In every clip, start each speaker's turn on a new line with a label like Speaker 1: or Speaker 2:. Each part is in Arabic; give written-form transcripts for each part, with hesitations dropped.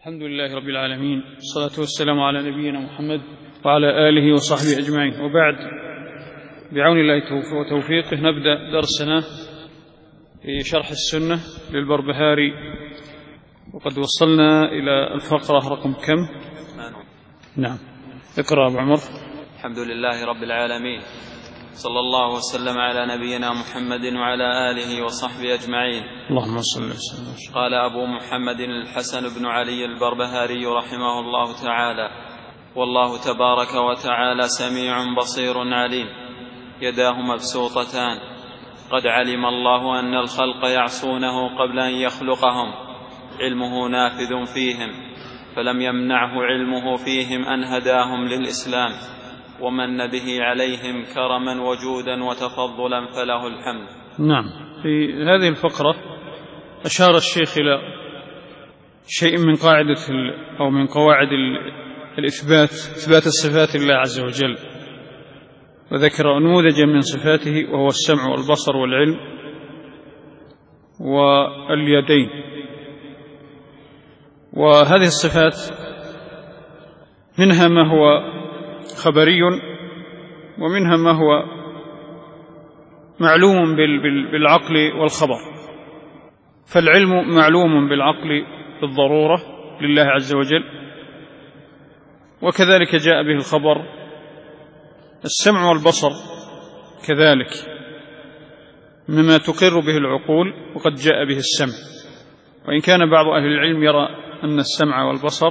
Speaker 1: الحمد لله رب العالمين، والصلاة والسلام على نبينا محمد وعلى آله وصحبه أجمعين، وبعد. بعون الله وتوفيقه نبدأ درسنا في شرح السنة للبربهاري، وقد وصلنا إلى الفقرة رقم كم؟ نعم، اقرأ أبو عمر.
Speaker 2: الحمد لله رب العالمين، صلى الله وسلم على نبينا محمد وعلى آله وصحبه أجمعين.
Speaker 1: اللهم صل وسلم.
Speaker 2: قال أبو محمد الحسن بن علي البربهاري رحمه الله تعالى: والله تبارك وتعالى سميع بصير عليم، يداه مبسوطتان، قد علم الله أن الخلق يعصونه قبل أن يخلقهم، علمه نافذ فيهم، فلم يمنعه علمه فيهم أن هداهم للإسلام، ومن به عليهم كرما وجودا وتفضلا، فله الحمد.
Speaker 1: نعم، في هذه الفقرة أشار الشيخ إلى شيء من قاعدة أو من قواعد إثبات الصفات لله عز وجل، وذكر نموذجا من صفاته، وهو السمع والبصر والعلم واليدين. وهذه الصفات منها ما هو خبري، ومنها ما هو معلوم بالعقل والخبر. فالعلم معلوم بالعقل بالضرورة لله عز وجل، وكذلك جاء به الخبر. السمع والبصر كذلك مما تقر به العقول، وقد جاء به السمع، وإن كان بعض أهل العلم يرى أن السمع والبصر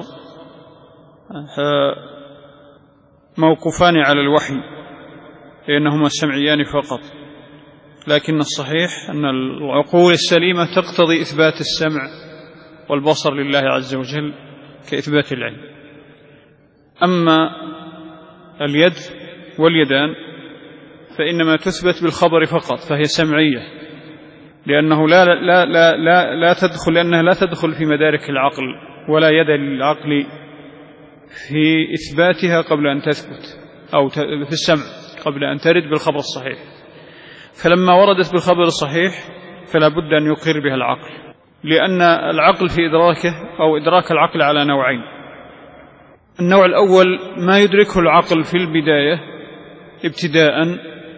Speaker 1: موقوفان على الوحي، لأنهما سمعيان فقط، لكن الصحيح أن العقول السليمة تقتضي إثبات السمع والبصر لله عز وجل كإثبات العلم. أما اليد واليدان فإنما تثبت بالخبر فقط، فهي سمعية، لأنه لأنها لا تدخل في مدارك العقل، ولا يد للعقل في إثباتها قبل أن تثبت، أو في السمع قبل أن ترد بالخبر الصحيح. فلما وردت بالخبر الصحيح فلا بد أن يقر بها العقل، لأن العقل في إدراكه أو إدراك العقل على نوعين. النوع الأول ما يدركه العقل في البداية ابتداء،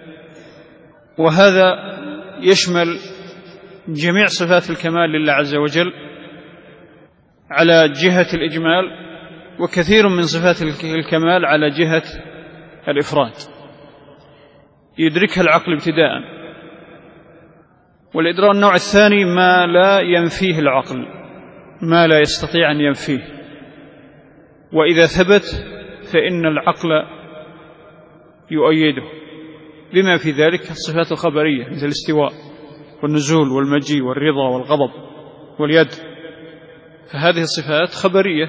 Speaker 1: وهذا يشمل جميع صفات الكمال لله عز وجل على جهة الإجمال، وكثير من صفات الكمال على جهة الإفراد، يدركها العقل ابتداء. والإدراك النوع الثاني ما لا ينفيه العقل، ما لا يستطيع أن ينفيه، وإذا ثبت فإن العقل يؤيده، بما في ذلك الصفات الخبرية مثل الاستواء والنزول والمجيء والرضا والغضب واليد، فهذه الصفات خبرية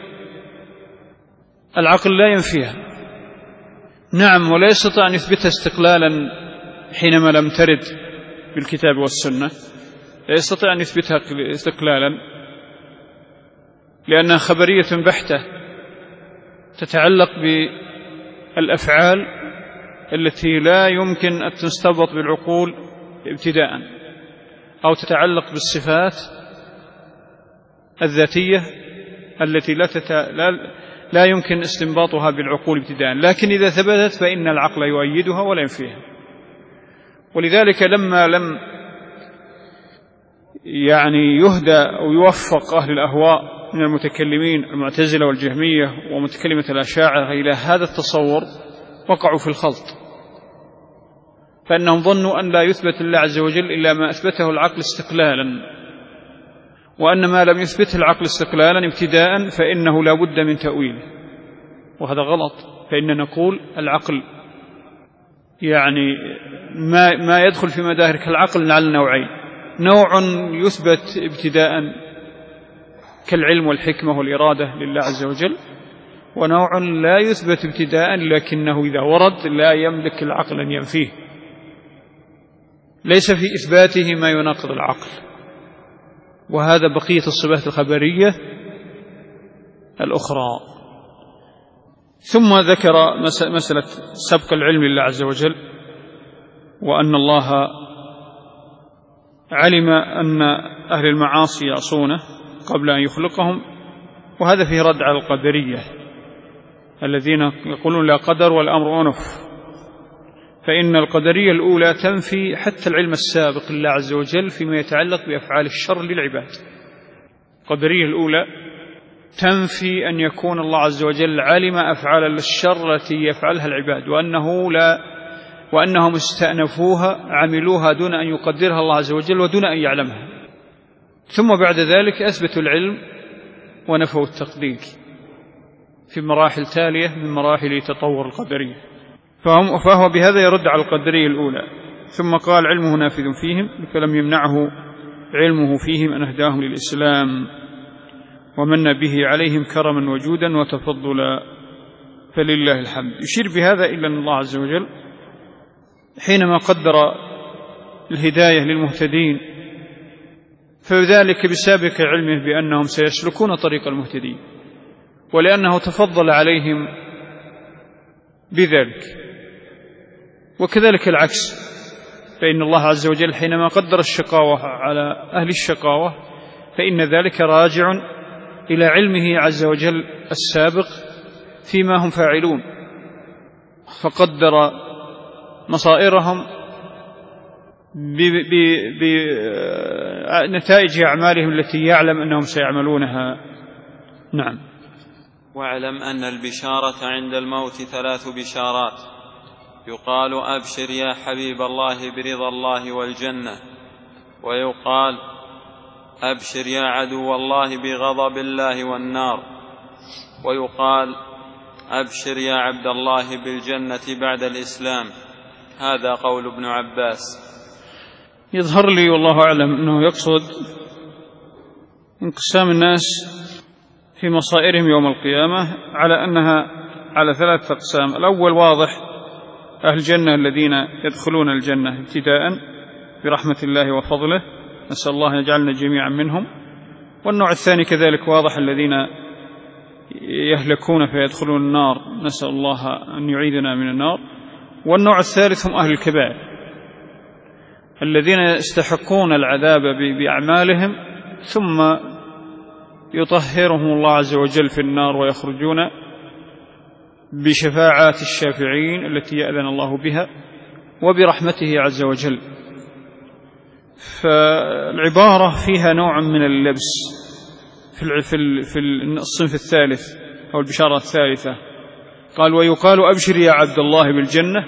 Speaker 1: العقل لا ينفيها. نعم، ولا يستطيع أن يثبتها استقلالا حينما لم ترد بالكتاب والسنة، لا يستطيع أن يثبتها استقلالا، لأنها خبرية بحتة تتعلق بالأفعال التي لا يمكن أن تستنبط بالعقول ابتداء، أو تتعلق بالصفات الذاتية التي لا يمكن استنباطها بالعقول ابتداء، لكن إذا ثبتت فإن العقل يؤيدها ولا ينفيها. ولذلك لما لم يهدى أو يوفق أهل الأهواء من المتكلمين المعتزلة والجهمية ومتكلمة الأشاعرة إلى هذا التصور، وقعوا في الخلط، فإنهم ظنوا أن لا يثبت الله عز وجل إلا ما أثبته العقل استقلالا، وأن ما لم يثبته العقل استقلالا ابتداء فإنه لا بد من تأويله، وهذا غلط. فإن نقول العقل ما يدخل في مدارك العقل على نوعين: نوع يثبت ابتداء كالعلم والحكمة والإرادة لله عز وجل، ونوع لا يثبت ابتداء لكنه إذا ورد لا يملك العقل أن ينفيه، ليس في إثباته ما يناقض العقل. وهذا بقية الصفات الخبرية الأخرى. ثم ذكر مسألة سبق العلم لله عز وجل، وأن الله علم أن أهل المعاصي يعصونه قبل أن يخلقهم، وهذا فيه رد على القدرية الذين يقولون لا قدر والأمر أنف، فإن القدرية الأولى تنفي حتى العلم السابق لله عز وجل فيما يتعلق بأفعال الشر للعباد. القدرية الأولى تنفي أن يكون الله عز وجل علم أفعال الشر التي يفعلها العباد، وأنهم استأنفوها عملوها دون أن يقدرها الله عز وجل ودون أن يعلمها، ثم بعد ذلك أثبتوا العلم ونفوا التقدير في مراحل تالية من مراحل تطور القدرية. فهو بهذا يرد على القدرية الأولى. ثم قال علمه نافذ فيهم، فلم يمنعه علمه فيهم أن أهداهم للإسلام ومن به عليهم كرما وجودا وتفضلا، فلله الحمد. يشير بهذا إلى أن الله عز وجل حينما قدر الهداية للمهتدين فذلك بسابق علمه بأنهم سيسلكون طريق المهتدين، ولأنه تفضل عليهم بذلك. وكذلك العكس، فإن الله عز وجل حينما قدر الشقاوة على أهل الشقاوة فإن ذلك راجع إلى علمه عز وجل السابق فيما هم فاعلون، فقدر مصائرهم بنتائج أعمالهم التي يعلم أنهم سيعملونها. نعم.
Speaker 2: واعلم أن البشارة عند الموت 3 بشارات، يقال أبشر يا حبيب الله برضا الله والجنة، ويقال أبشر يا عدو الله بغضب الله والنار، ويقال أبشر يا عبد الله بالجنة بعد الإسلام. هذا قول ابن عباس.
Speaker 1: يظهر لي والله أعلم أنه يقصد انقسام الناس في مصائرهم يوم القيامة على أنها على 3 أقسام. الأول واضح، أهل الجنة الذين يدخلون الجنة ابتداء برحمة الله وفضله، نسأل الله أن يجعلنا جميعا منهم. والنوع الثاني كذلك واضح، الذين يهلكون فيدخلون النار، نسأل الله أن يعيذنا من النار. والنوع الثالث هم أهل الكبائر الذين يستحقون العذاب بأعمالهم ثم يطهرهم الله عز وجل في النار ويخرجون بشفاعات الشافعين التي يأذن الله بها وبرحمته عز وجل. فالعبارة فيها نوع من اللبس في الصنف الثالث أو البشارة الثالثة. قال ويقال أبشر يا عبد الله بالجنة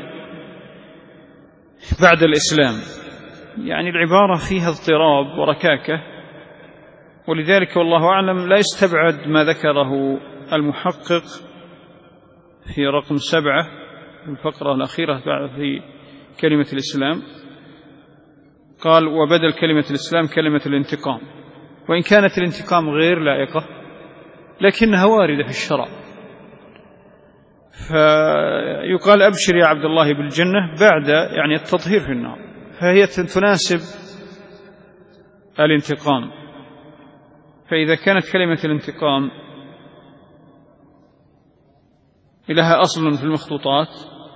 Speaker 1: بعد الإسلام، يعني العبارة فيها اضطراب وركاكة، ولذلك والله أعلم لا يستبعد ما ذكره المحقق في رقم 7 الفقرة الأخيرة في كلمة الإسلام. قال وبدل كلمة الإسلام كلمة الانتقام، وإن كانت الانتقام غير لائقة لكنها واردة في الشرع. فيقال أبشر يا عبد الله بالجنة بعد يعني التطهير في النار، فهي تناسب الانتقام. فإذا كانت كلمة الانتقام لها أصل في المخطوطات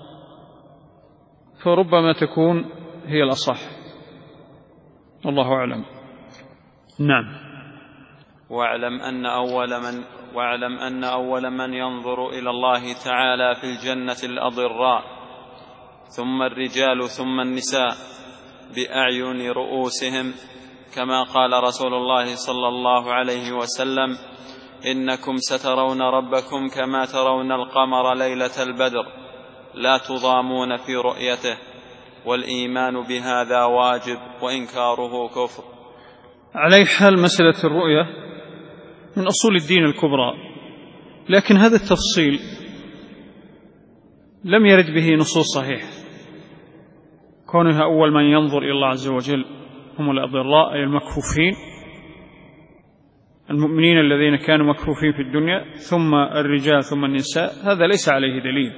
Speaker 1: فربما تكون هي الأصح، والله أعلم. نعم.
Speaker 2: واعلم أن أول من ينظر إلى الله تعالى في الجنة الأضراء، ثم الرجال، ثم النساء بأعين رؤوسهم، كما قال رسول الله صلى الله عليه وسلم إنكم سترون ربكم كما ترون القمر ليلة البدر لا تضامون في رؤيته، والإيمان بهذا واجب وإنكاره كفر.
Speaker 1: على حال مسألة الرؤية من أصول الدين الكبرى، لكن هذا التفصيل لم يرد به نصوص صحيحة. كونها أول من ينظر إلى الله عز وجل هم الأضراء أي المكفوفين، المؤمنين الذين كانوا مكفوفين في الدنيا، ثم الرجال، ثم النساء، هذا ليس عليه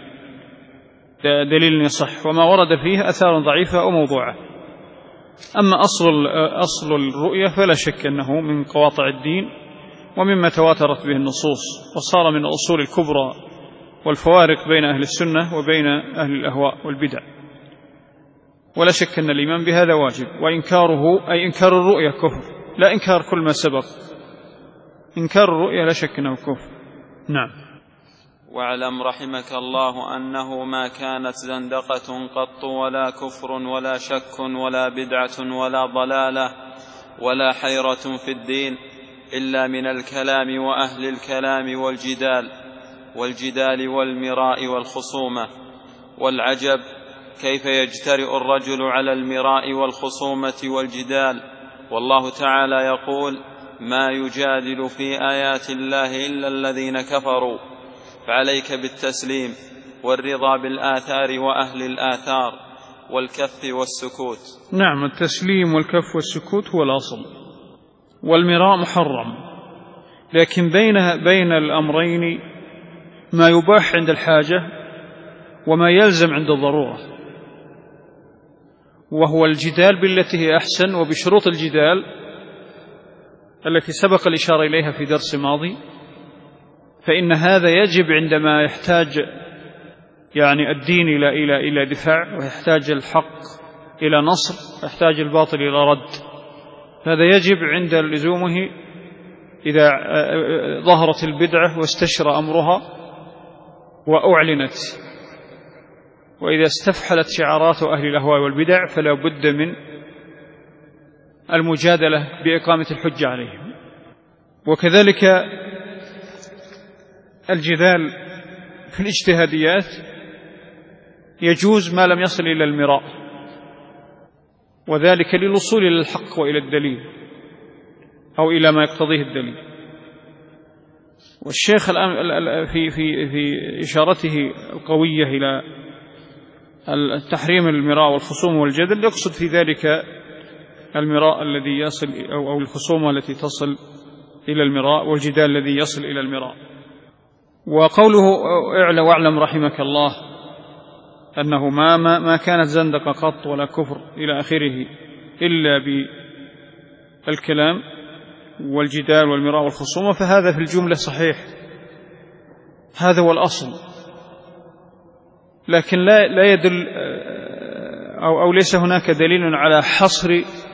Speaker 1: دليل يصح، وما ورد فيه أثار ضعيفة أو موضوعة. أما أصل الرؤية فلا شك أنه من قواطع الدين ومما تواترت به النصوص، وصار من الأصول الكبرى والفوارق بين أهل السنة وبين أهل الأهواء والبدع. ولا شك أن الإيمان بهذا واجب، وإنكاره أي إنكار الرؤية كفر، لا إنكار كل ما سبق إنكار الرؤيا لا شك أنه كفر. نعم.
Speaker 2: واعلم رحمك الله أنه ما كانت زندقة قط ولا كفر ولا شك ولا بدعة ولا ضلالة ولا حيرة في الدين إلا من الكلام وأهل الكلام والجدال والمراء والخصومة. والعجب كيف يجترئ الرجل على المراء والخصومة والجدال، والله تعالى يقول: ما يجادل في آيات الله إلا الذين كفروا. فعليك بالتسليم والرضا بالآثار وأهل الآثار والكف والسكوت.
Speaker 1: نعم، التسليم والكف والسكوت هو الأصل، والمراء محرم، لكن بين الأمرين ما يباح عند الحاجة وما يلزم عند الضرورة، وهو الجدال بالتي هي أحسن وبشروط الجدال التي سبق الإشارة إليها في درس ماضي. فإن هذا يجب عندما يحتاج يعني الدين إلى دفاع، ويحتاج الحق إلى نصر، ويحتاج الباطل إلى رد. هذا يجب عند لزومه إذا ظهرت البدعة واستشرى أمرها وأعلنت، وإذا استفحلت شعارات أهل الأهواء والبدع فلا بد من المجادلة بإقامة الحجة عليهم. وكذلك الجدال في الاجتهاديات يجوز ما لم يصل إلى المراء، وذلك للوصول إلى الحق وإلى الدليل أو إلى ما يقتضيه الدليل. والشيخ الآن في إشارته القوية إلى التحريم المراء والخصوم والجدل يقصد في ذلك المراء الذي يصل أو الخصومة التي تصل إلى المراء والجدال الذي يصل إلى المراء. وقوله واعلم رحمك الله أنه ما كانت زندقة قط ولا كفر إلى آخره إلا بالكلام والجدال والمراء والخصومة، فهذا في الجملة صحيح، هذا هو الأصل، لكن لا يدل أو ليس هناك دليل على حصر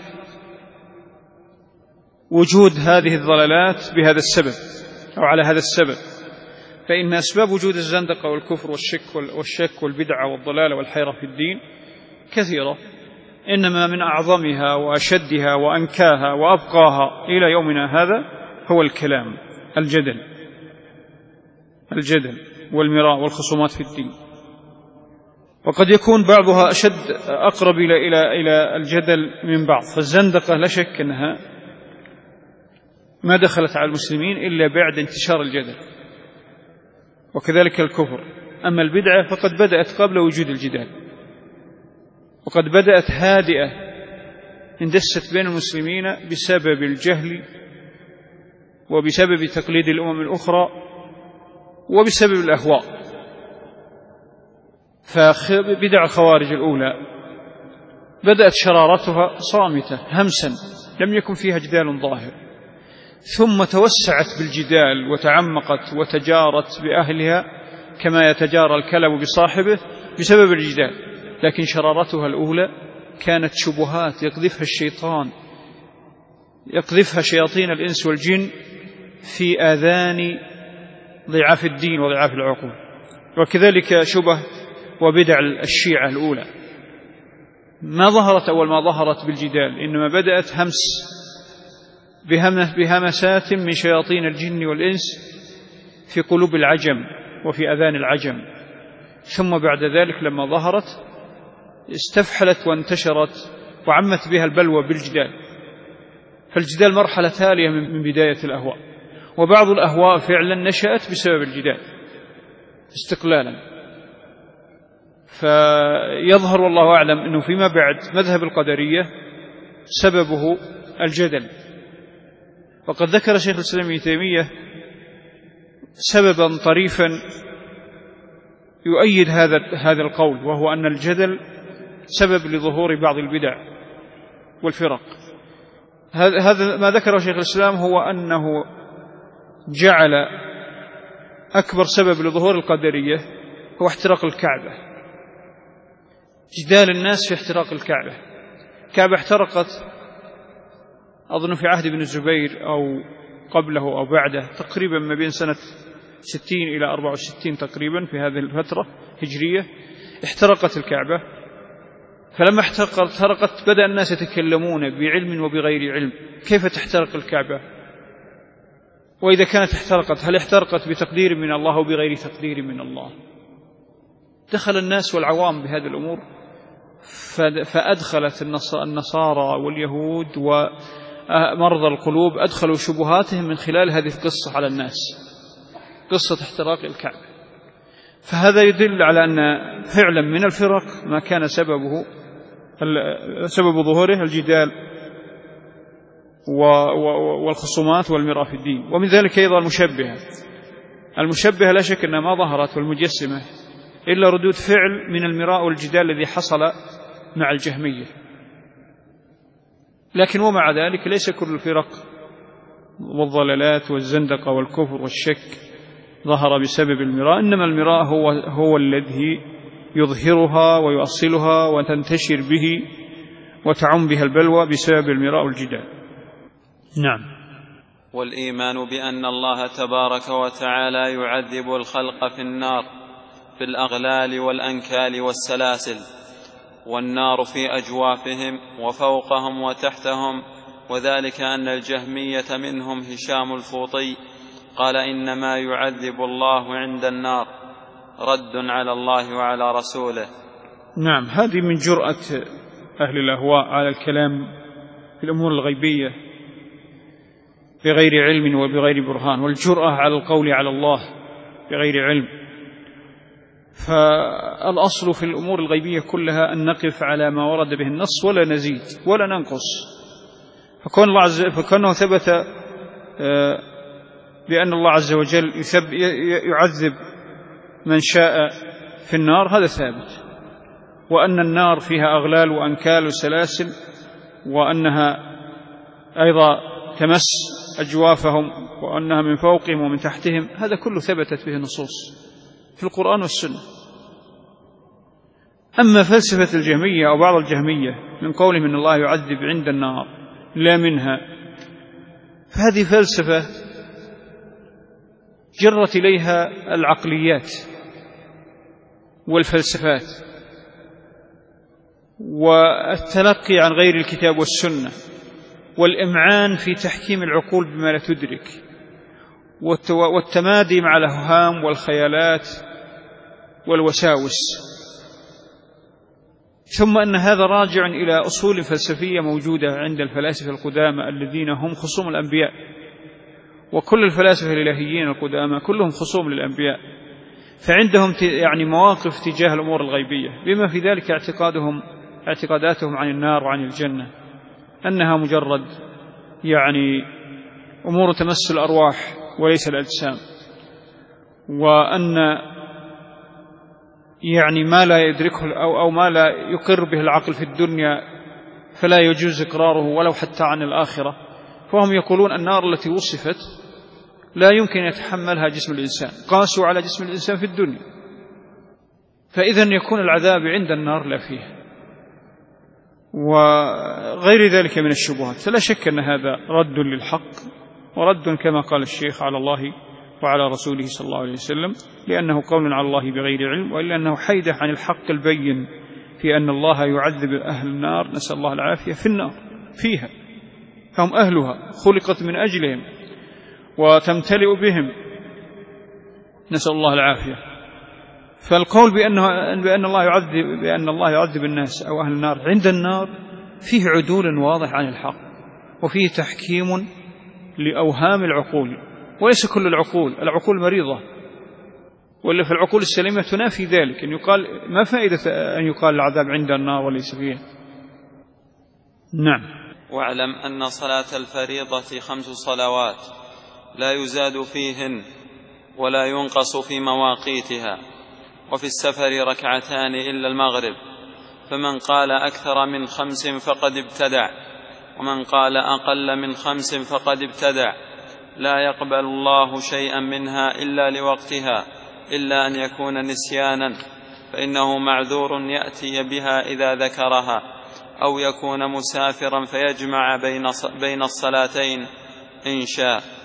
Speaker 1: وجود هذه الضلالات بهذا السبب أو على هذا السبب. فإن أسباب وجود الزندقة والكفر والشك والبدعة والضلال والحيرة في الدين كثيرة، إنما من أعظمها وأشدها وأنكاها وأبقاها إلى يومنا هذا هو الكلام، الجدل والمراء والخصومات في الدين. وقد يكون بعضها أقرب إلى الجدل من بعض. فالزندقة لا شك أنها ما دخلت على المسلمين إلا بعد انتشار الجدل، وكذلك الكفر. أما البدعة فقد بدأت قبل وجود الجدال، وقد بدأت هادئة اندست بين المسلمين بسبب الجهل وبسبب تقليد الأمم الأخرى وبسبب الأهواء. فبدع الخوارج الأولى بدأت شرارتها صامتة همسا، لم يكن فيها جدال ظاهر، ثم توسعت بالجدال وتعمقت وتجارت بأهلها كما يتجارى الكلب بصاحبه بسبب الجدال. لكن شرارتها الأولى كانت شبهات يقذفها الشيطان، يقذفها شياطين الإنس والجن في آذان ضعاف الدين وضعاف العقول. وكذلك شبه وبدع الشيعة الأولى ما ظهرت أول ما ظهرت بالجدال، إنما بدأت همس بهمسات من شياطين الجن والإنس في قلوب العجم وفي أذان العجم، ثم بعد ذلك لما ظهرت استفحلت وانتشرت وعمت بها البلوى بالجدال. فالجدال مرحلة تالية من بداية الأهواء، وبعض الأهواء فعلا نشأت بسبب الجدال استقلالا. فيظهر والله أعلم أنه فيما بعد مذهب القدرية سببه الجدل. وقد ذكر شيخ الإسلام ابن تيمية سببا طريفا يؤيد هذا القول، وهو أن الجدل سبب لظهور بعض البدع والفرق. هذا ما ذكره شيخ الإسلام هو أنه جعل أكبر سبب لظهور القدرية هو احتراق الكعبة، جدال الناس في احتراق الكعبة. الكعبة احترقت أظن في عهد ابن الزبير أو قبله أو بعده تقريبا ما بين سنة 60 إلى 64 تقريبا، في هذه الفترة هجرية احترقت الكعبة. فلما احترقت بدأ الناس يتكلمون بعلم وبغير علم: كيف تحترق الكعبة؟ وإذا كانت احترقت هل احترقت بتقدير من الله أو بغير تقدير من الله؟ دخل الناس والعوام بهذه الأمور، فأدخلت النصارى واليهود ومرضى القلوب أدخلوا شبهاتهم من خلال هذه القصة على الناس، قصة احتراق الكعبة. فهذا يدل على أن فعلا من الفرق ما كان سبب ظهوره الجدال والخصومات والمراء في الدين. ومن ذلك أيضا المشبهة لا شك أنها ما ظهرت، والمجسمة، إلا ردود فعل من المراء والجدال الذي حصل مع الجهمية. لكن ومع ذلك ليس كل الفرق والضلالات والزندقة والكفر والشك ظهر بسبب المراء، إنما المراء هو الذي يظهرها ويؤصلها وتنتشر به وتعم بها البلوى بسبب المراء والجدال. نعم.
Speaker 2: والإيمان بأن الله تبارك وتعالى يعذب الخلق في النار بالأغلال والأنكال والسلاسل، والنار في أجوافهم وفوقهم وتحتهم، وذلك أن الجهمية منهم هشام الفوطي قال: إنما يعذب الله عند النار، رد على الله وعلى رسوله.
Speaker 1: نعم، هذه من جرأة أهل الأهواء على الكلام في الأمور الغيبية بغير علم وبغير برهان، والجرأة على القول على الله بغير علم. فالأصل في الأمور الغيبية كلها أن نقف على ما ورد به النص ولا نزيد ولا ننقص. فكونه ثبت بأن الله عز وجل يعذب من شاء في النار، هذا ثابت، وأن النار فيها أغلال وأنكال وسلاسل، وأنها أيضا تمس أجوافهم، وأنها من فوقهم ومن تحتهم، هذا كله ثبتت به نصوص في القرآن والسنة. أما فلسفة الجهمية أو بعض الجهمية من قولهم إن الله يعذب عند النار لا منها، فهذه فلسفة جرت إليها العقليات والفلسفات والتلقي عن غير الكتاب والسنة والإمعان في تحكيم العقول بما لا تدرك والتمادي مع الأوهام والخيالات والوساوس. ثم أن هذا راجع إلى أصول فلسفية موجودة عند الفلاسفة القدامى الذين هم خصوم الأنبياء، وكل الفلاسفة الإلهيين القدامى كلهم خصوم للأنبياء، فعندهم يعني مواقف تجاه الأمور الغيبية، بما في ذلك اعتقاداتهم عن النار وعن الجنة أنها مجرد يعني أمور تمس الأرواح وليس الأجسام، وأن يعني ما لا يدركه أو ما لا يقر به العقل في الدنيا فلا يجوز إقراره ولو حتى عن الآخرة. فهم يقولون النار التي وصفت لا يمكن يتحملها جسم الإنسان، قاسوا على جسم الإنسان في الدنيا، فإذن يكون العذاب عند النار لا فيها، وغير ذلك من الشبهات. فلا شك أن هذا رد للحق، ورد كما قال الشيخ على الله وعلى رسوله صلى الله عليه وسلم، لأنه قول على الله بغير علم، وإلا أنه حيدة عن الحق البين في أن الله يعذب أهل النار، نسأل الله العافية، في النار فيها، هم أهلها، خلقت من أجلهم وتمتلئ بهم، نسأل الله العافية. فالقول بأن الله يعذب الناس أو أهل النار عند النار فيه عدول واضح عن الحق، وفيه تحكيم لأوهام العقول، وليس كل العقول مريضة، ولا في العقول السليمة تنافي ذلك، أن يقال ما فائدة أن يقال العذاب عند النار وليس فيها. نعم.
Speaker 2: واعلم أن صلاة الفريضة 5 صلوات لا يزاد فيهن ولا ينقص في مواقيتها، وفي السفر 2 ركعتان إلا المغرب، فمن قال أكثر من 5 فقد ابتدع، ومن قال أقل من 5 فقد ابتدع. لا يقبل الله شيئا منها إلا لوقتها، إلا أن يكون نسيانا، فإنه معذور يأتي بها إذا ذكرها، أو يكون مسافرا فيجمع بين الصلاتين إن شاء.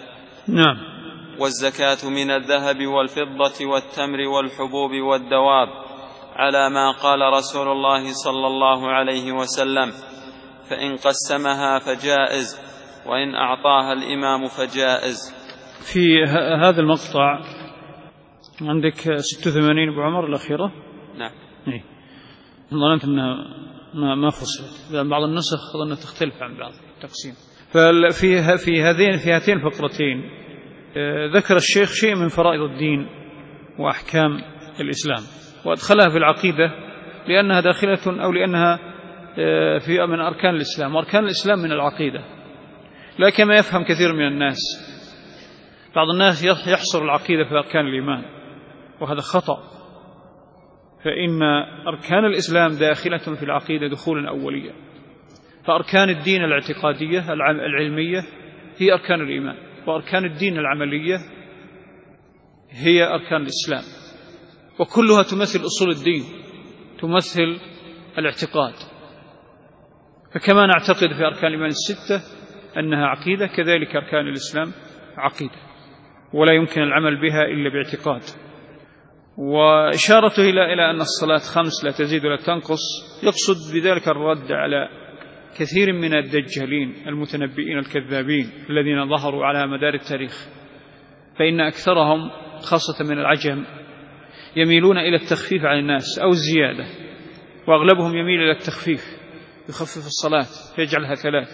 Speaker 1: نعم.
Speaker 2: والزكاة من الذهب والفضة والتمر والحبوب والدواب، على ما قال رسول الله صلى الله عليه وسلم: فإن قسمها فجائز، وإن أعطاها الإمام فجائز.
Speaker 1: في هذا المقطع عندك 86 أبو عمر الأخيرة.
Speaker 2: نعم.
Speaker 1: ظننت أنها ما فصلت، بعض النسخ ظنت تختلف عن بعض التقسيم. ففي هاتين الفقرتين ذكر الشيخ شيء من فرائض الدين وأحكام الإسلام، وأدخلها في العقيدة لأنها داخلة أو لأنها في من أركان الإسلام، وأركان الإسلام من العقيدة. لكن ما يفهم كثير من الناس، بعض الناس يحصر العقيدة في أركان الإيمان، وهذا خطأ، فإن أركان الإسلام داخلة في العقيدة دخولا أوليا. فأركان الدين الاعتقادية العلمية هي أركان الإيمان، وأركان الدين العملية هي أركان الإسلام، وكلها تمثل أصول الدين، تمثل الاعتقاد. فكما نعتقد في أركان الإيمان الستة أنها عقيدة، كذلك أركان الإسلام عقيدة، ولا يمكن العمل بها إلا باعتقاد. وإشارته إلى أن الصلاة 5 لا تزيد ولا تنقص، يقصد بذلك الرد على كثير من الدجالين المتنبئين الكذابين الذين ظهروا على مدار التاريخ، فإن أكثرهم خاصة من العجم يميلون إلى التخفيف عن الناس أو الزيادة، وأغلبهم يميل إلى التخفيف، يخفف الصلاة يجعلها 3.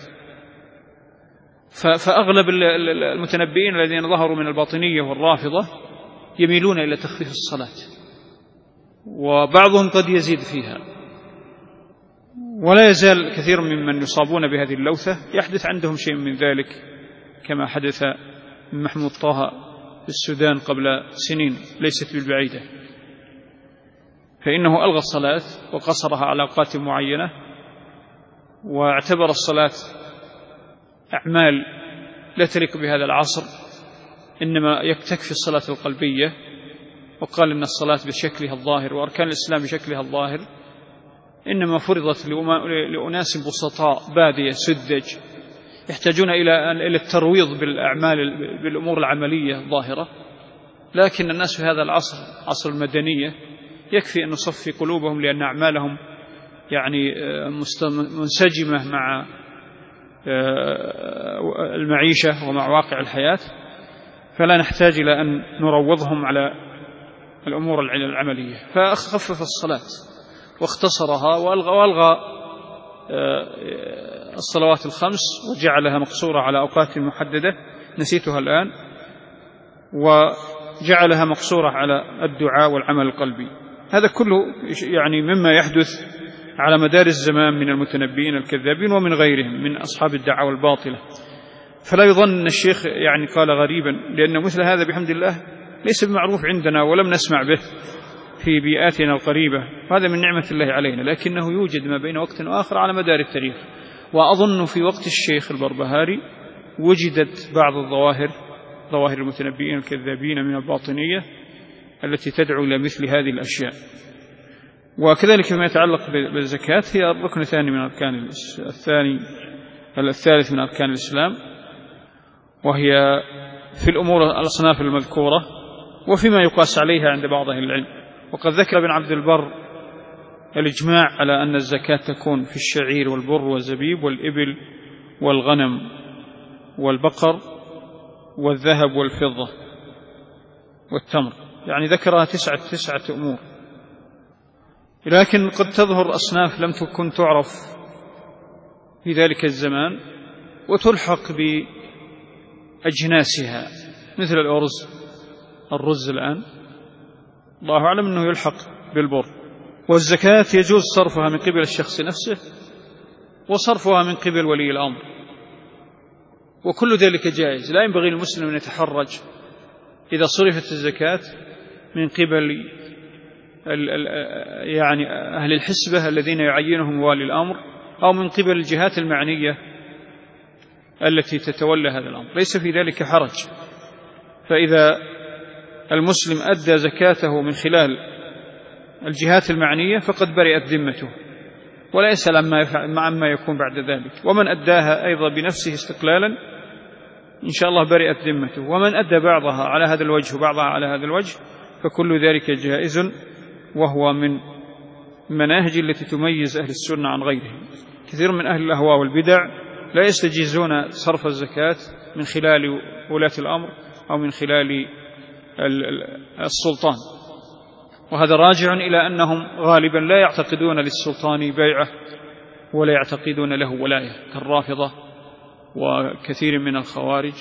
Speaker 1: فأغلب المتنبئين الذين ظهروا من الباطنية والرافضة يميلون إلى تخفيف الصلاة، وبعضهم قد يزيد فيها. ولا يزال كثير ممن يصابون بهذه اللوثة يحدث عندهم شيء من ذلك، كما حدث من محمود طه في السودان قبل سنين ليست بالبعيدة، فإنه ألغى الصلاة وقصرها على أوقات معينة، واعتبر الصلاة أعمال لا تليق بهذا العصر، إنما تكفي الصلاة القلبية، وقال إن الصلاة بشكلها الظاهر وأركان الإسلام بشكلها الظاهر إنما فرضت لأناس بسطاء بادية سذج يحتاجون إلى الترويض بالأعمال بالأمور العملية الظاهرة. لكن الناس في هذا العصر، عصر المدنية، يكفي أن نصفي قلوبهم، لأن أعمالهم يعني منسجمة مع المعيشة ومع واقع الحياة، فلا نحتاج إلى أن نروضهم على الأمور العملية. فخفف الصلاة واختصرها وألغى الصلوات 5 وجعلها مقصورة على أوقات محددة نسيتها الآن، وجعلها مقصورة على الدعاء والعمل القلبي. هذا كله يعني مما يحدث على مدار الزمان من المتنبئين الكذابين ومن غيرهم من أصحاب الدعوة الباطلة. فلا يظن أن الشيخ يعني قال غريبا، لأن مثل هذا بحمد الله ليس بمعروف عندنا ولم نسمع به في بيئاتنا القريبة، وهذا من نعمة الله علينا، لكنه يوجد ما بين وقت وآخر على مدار التاريخ. وأظن في وقت الشيخ البربهاري وجدت بعض ظواهر المتنبئين الكذابين من الباطنية التي تدعو إلى مثل هذه الأشياء. وكذلك فيما يتعلق بالزكاة، هي الركن الثاني من أركان الثالث من أركان الإسلام، وهي في الأمور الأصناف المذكورة وفيما يقاس عليها عند بعض أهل العلم. وقد ذكر ابن عبد البر الإجماع على أن الزكاة تكون في الشعير والبر والزبيب والإبل والغنم والبقر والذهب والفضة والتمر، يعني ذكرها تسعة أمور. لكن قد تظهر أصناف لم تكن تعرف في ذلك الزمان وتلحق بأجناسها، مثل الرز الآن الله أعلم أنه يلحق بالبر. والزكاة يجوز صرفها من قبل الشخص نفسه وصرفها من قبل ولي الأمر، وكل ذلك جائز. لا ينبغي للمسلم أن يتحرج إذا صرفت الزكاة من قبل يعني أهل الحسبة الذين يعينهم والي الأمر، أو من قبل الجهات المعنية التي تتولى هذا الأمر، ليس في ذلك حرج. فإذا المسلم أدى زكاته من خلال الجهات المعنية فقد برئت ذمته، ولا يسأل عما يكون بعد ذلك. ومن أداها أيضا بنفسه استقلالا إن شاء الله برئت ذمته. ومن أدى بعضها على هذا الوجه وبعضها على هذا الوجه فكل ذلك جائز، وهو من مناهج التي تميز أهل السنة عن غيرهم. كثير من أهل الأهواء والبدع لا يستجيزون صرف الزكاة من خلال ولاة الأمر أو من خلال السلطان، وهذا راجع إلى أنهم غالبا لا يعتقدون للسلطان بيعة ولا يعتقدون له ولاية، كالرافضة وكثير من الخوارج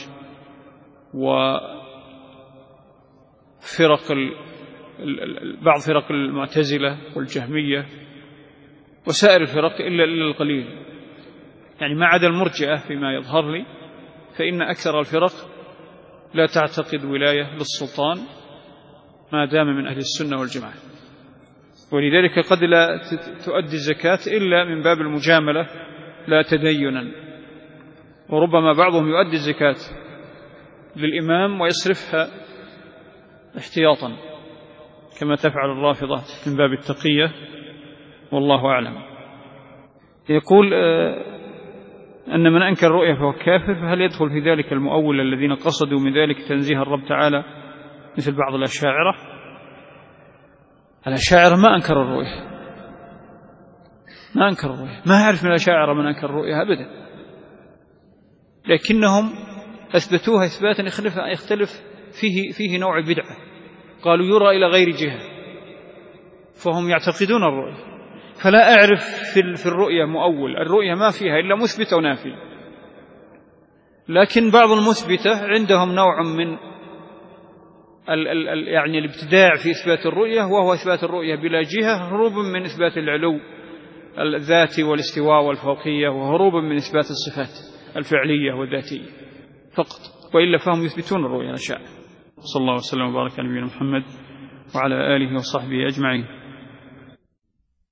Speaker 1: بعض فرق المعتزلة والجهمية وسائر الفرق إلا القليل، يعني ما عدا المرجئة فيما يظهر لي، فإن أكثر الفرق لا تعتقد ولاية للسلطان ما دام من أهل السنة والجماعة. ولذلك قد لا تؤدي الزكاة إلا من باب المجاملة لا تدينا، وربما بعضهم يؤدي الزكاة للإمام ويصرفها احتياطا كما تفعل الرافضة من باب التقية، والله أعلم. يقول أن من أنكر الرؤية فهو كافر، فهل يدخل في ذلك المؤول الذين قصدوا من ذلك تنزيه الرب تعالى مثل بعض الأشاعرة؟ الأشاعرة ما أنكر الرؤية، ما أعرف من الأشاعرة من أنكر الرؤية أبدا، لكنهم أثبتوها إثباتا يختلف فيه نوع بدعة. قالوا يرى إلى غير جهة، فهم يعتقدون الرؤية، فلا أعرف في الرؤية مؤول. الرؤية ما فيها إلا مثبت ونافي، لكن بعض المثبتة عندهم نوع من يعني الابتداع في إثبات الرؤية، وهو إثبات الرؤية بلا جهة، هروبا من إثبات العلو الذاتي والاستواء والفوقية، وهروبا من إثبات الصفات الفعلية والذاتية فقط، وإلا فهم يثبتون الرؤية أشياء. صلى الله وسلم وبارك على نبينا محمد وعلى آله وصحبه أجمعين.